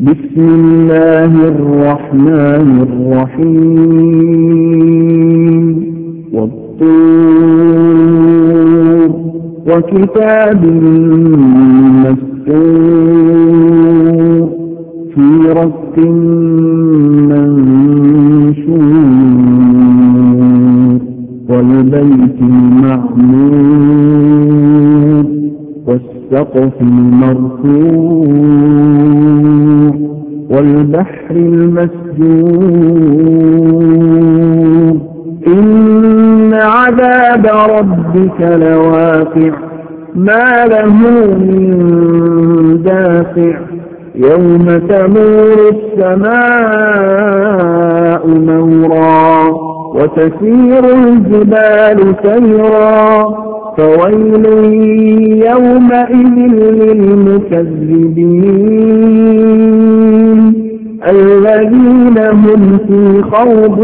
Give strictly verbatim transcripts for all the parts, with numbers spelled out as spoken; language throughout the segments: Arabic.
بسم الله الرحمن الرحيم والطور وكتاب مسطور في رق منشور والبيت المعمور والسقف المرفوع والبحر المسجور إن عذاب ربك لواقع ما له من دافع يوم تمور السماء مورا وتسير الجبال سيرا فويل يومئذ للمكذبين الذين هم في خوض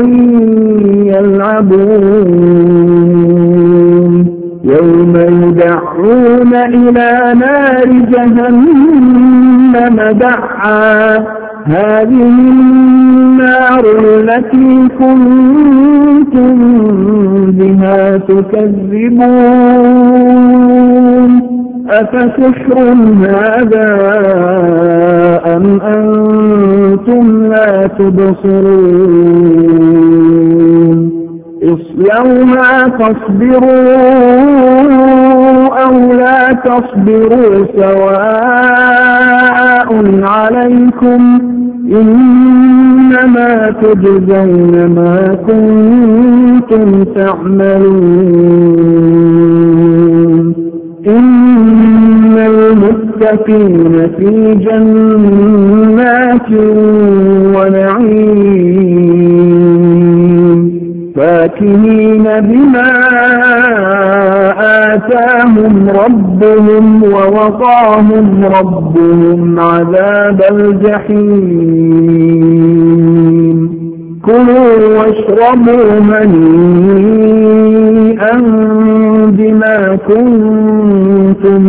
يلعبون يوم يدعون إلى نار جهنم دعا هذه النار التي كنتم بها تكذبون أفسحر هذا أم أنتم لا تبصرون اصلوها فاصبروا أو لا تصبروا سواء عليكم إنما تجزون ما كنتم تعملون إن المتقين في جنات ونعيم فاكهين بما آتاهم ربهم ووقاهم ربهم عذاب الجحيم كلوا واشربوا هنيئا بما كنتم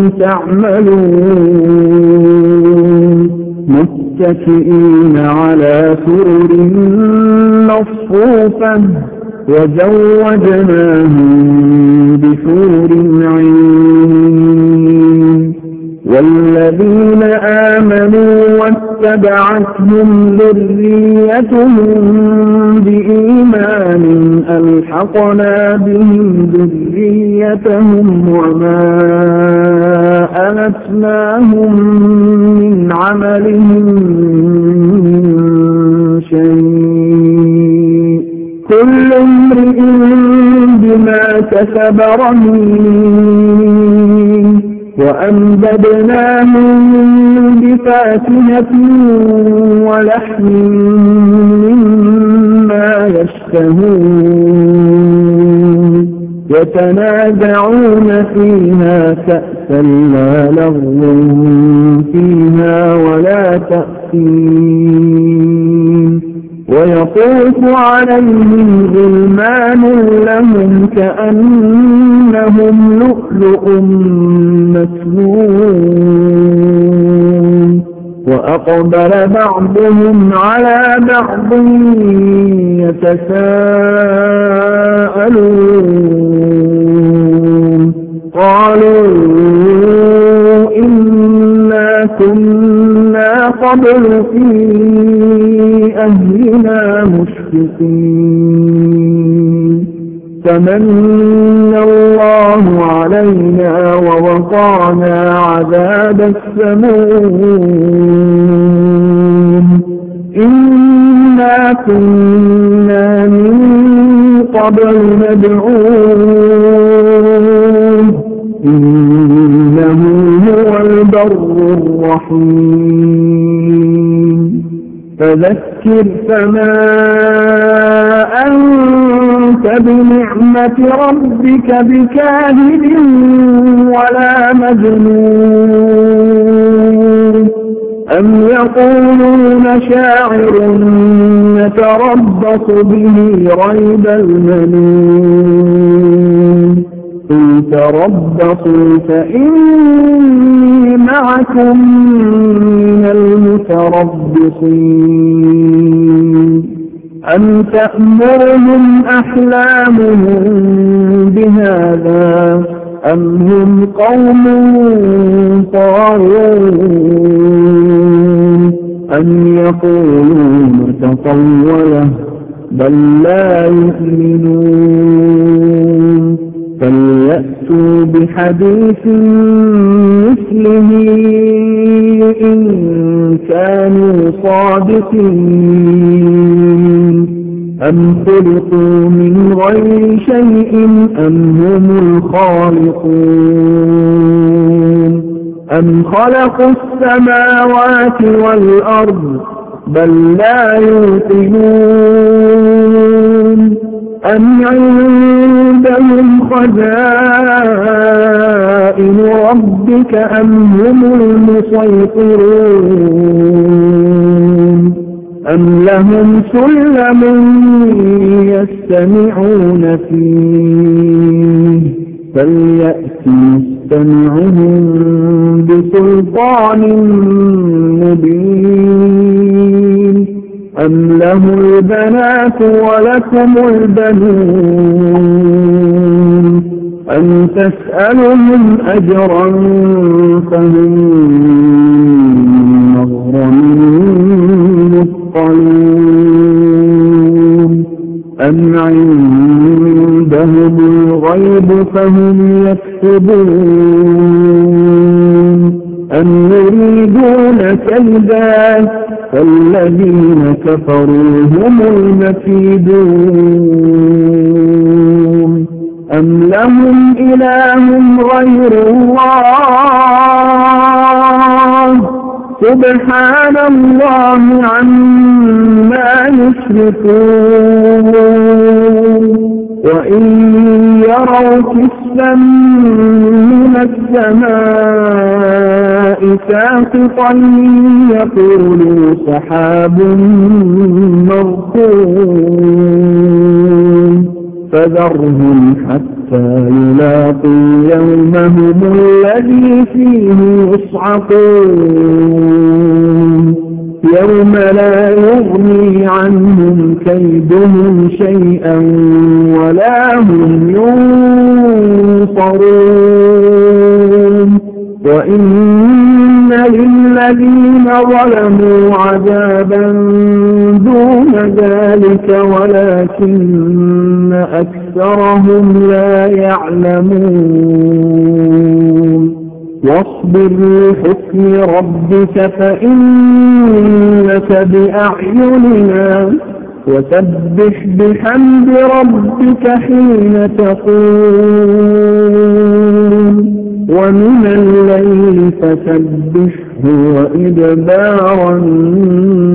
تعملون متكئين على سرر مصفوفة وزوجناهم بحور عين والذين آمنوا واتبعتهم ذريتهم بإيمان ألحقنا بهم ذريتهم وما ألتناهم من عملهم من شيء كل امرئ بما كسب رهين وأمددناهم بفاكهة ولحم مما يشتهون يتنازعون فيها كأسا لا لغو فيها ولا تأثيم ويطوف عليهم غلمان لهم كأنهم لؤلؤ مكنون وأقبل بعضهم على بعض يتساءلون قالوا إنا كنا قبل في أهلنا مشفقين فمن الله علينا ووقانا عذاب السموم إنا كنا من قبل ندعوه إنه هو البر الرحيم فذكر فما أنت بنعمة ربك بكاهن ولا مجنون أم يقولون شاعر نتربص به ريب المنون قل تربصوا فإني معكم من المتربصين أم تأمرهم أحلامهم بهذا أم هم قوم طاغون أم يقولون تطوله بل لا يؤمنون فليأتوا بحديث مثله إن كانوا صادقين أم خلقوا من غير شيء أم هم الخالقون أم خلقوا السماوات والأرض بل لا يوقنون أم عندهم خزائن ربك أم هم المسيطرون أم لهم سلم يستمعون فيه فليأت مستمعهم بسلطان مبين أم له البنات ولكم البنون أم تسألهم أجرا فهم مغرم مثقلون أم عندهم الغيب فهم يكتبون أم يريدون كيدا فالذين كفروا هم المكيدون أم لهم إله غير الله سبحان الله عما يشركون وإن يروا كسفا من السماء ساقطا يقولوا سحاب مركون فذرهم حتى يلاقوا يومهم الذي فيه يصعقون يوم لا يغني عنهم كيدهم شيئا ولا هم ينصرون وإن للذين ظلموا عذابا دون ذلك ولكن أكثرهم لا يعلمون واصبر لحكم ربك فإنك بأعيننا وسبح بحمد ربك حين تقوم ومن الليل فسبحه وإدبار النجوم